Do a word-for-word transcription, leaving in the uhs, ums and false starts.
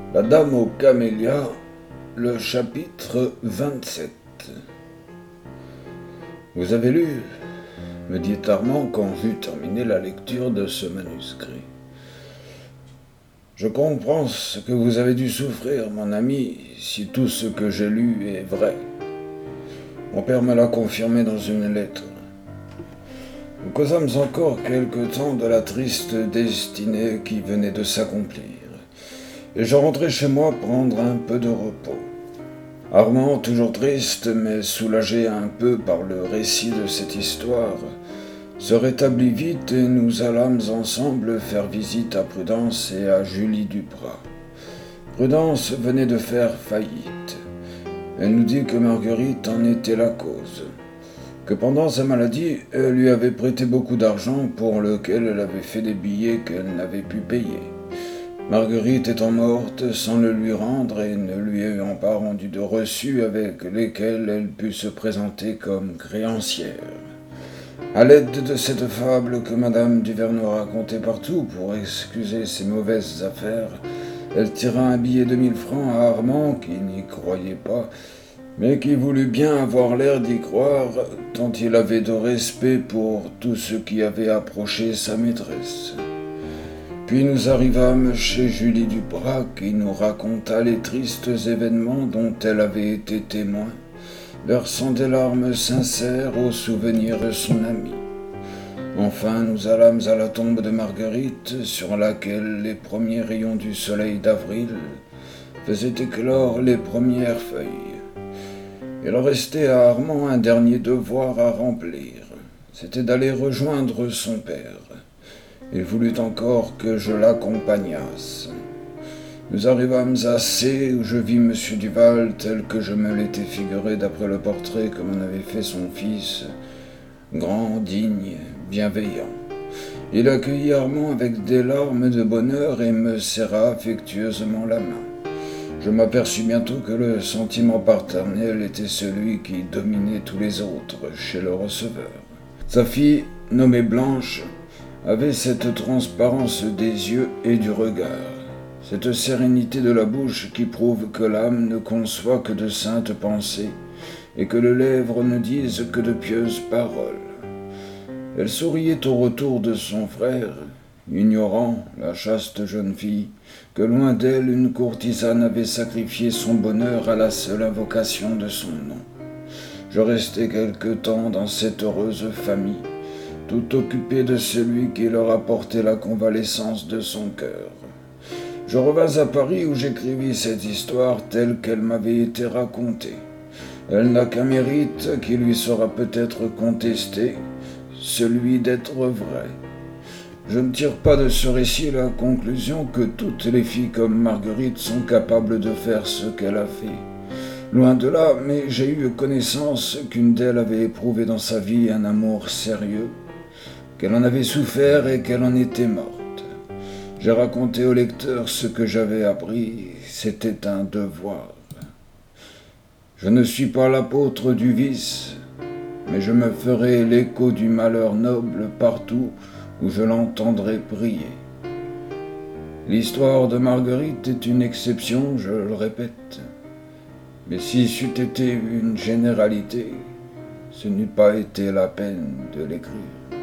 La Dame aux camélias, le chapitre vingt-sept. Vous avez lu, me dit Armand quand j'eus terminé la lecture de ce manuscrit. Je comprends ce que vous avez dû souffrir, mon ami, si tout ce que j'ai lu est vrai. Mon père me l'a confirmé dans une lettre. Nous causâmes encore quelque temps de la triste destinée qui venait de s'accomplir, et je rentrai chez moi prendre un peu de repos. Armand, toujours triste, mais soulagé un peu par le récit de cette histoire, se rétablit vite et nous allâmes ensemble faire visite à Prudence et à Julie Duprat. Prudence venait de faire faillite. Elle nous dit que Marguerite en était la cause, que pendant sa maladie, elle lui avait prêté beaucoup d'argent pour lequel elle avait fait des billets qu'elle n'avait pu payer. Marguerite étant morte sans le lui rendre et ne lui ayant pas rendu de reçus avec lesquels elle put se présenter comme créancière. À l'aide de cette fable que Madame Duvernoy racontait partout pour excuser ses mauvaises affaires, elle tira un billet de mille francs à Armand qui n'y croyait pas, mais qui voulut bien avoir l'air d'y croire, tant il avait de respect pour tout ce qui avait approché sa maîtresse. Puis nous arrivâmes chez Julie Duprat, qui nous raconta les tristes événements dont elle avait été témoin, versant des larmes sincères au souvenir de son amie. Enfin, nous allâmes à la tombe de Marguerite, sur laquelle les premiers rayons du soleil d'avril faisaient éclore les premières feuilles. Il restait à Armand un dernier devoir à remplir, c'était d'aller rejoindre son père. Il voulut encore que je l'accompagnasse. Nous arrivâmes à C, où je vis M. Duval tel que je me l'étais figuré d'après le portrait que m'en avait fait son fils, grand, digne, bienveillant. Il accueillit Armand avec des larmes de bonheur et me serra affectueusement la main. Je m'aperçus bientôt que le sentiment paternel était celui qui dominait tous les autres chez le receveur. Sa fille, nommée Blanche, avait cette transparence des yeux et du regard, cette sérénité de la bouche qui prouve que l'âme ne conçoit que de saintes pensées et que les lèvres ne disent que de pieuses paroles. Elle souriait au retour de son frère, ignorant, la chaste jeune fille, que loin d'elle une courtisane avait sacrifié son bonheur à la seule invocation de son nom. Je restai quelque temps dans cette heureuse famille, tout occupé de celui qui leur apportait la convalescence de son cœur. Je revins à Paris où j'écrivis cette histoire telle qu'elle m'avait été racontée. Elle n'a qu'un mérite qui lui sera peut-être contesté, celui d'être vrai. Je ne tire pas de ce récit la conclusion que toutes les filles comme Marguerite sont capables de faire ce qu'elle a fait. Loin de là, mais j'ai eu connaissance qu'une d'elles avait éprouvé dans sa vie un amour sérieux, qu'elle en avait souffert et qu'elle en était morte. J'ai raconté au lecteur ce que j'avais appris, c'était un devoir. Je ne suis pas l'apôtre du vice, mais je me ferai l'écho du malheur noble partout où je l'entendrai prier. L'histoire de Marguerite est une exception, je le répète, mais si c'eût été une généralité, ce n'eût pas été la peine de l'écrire.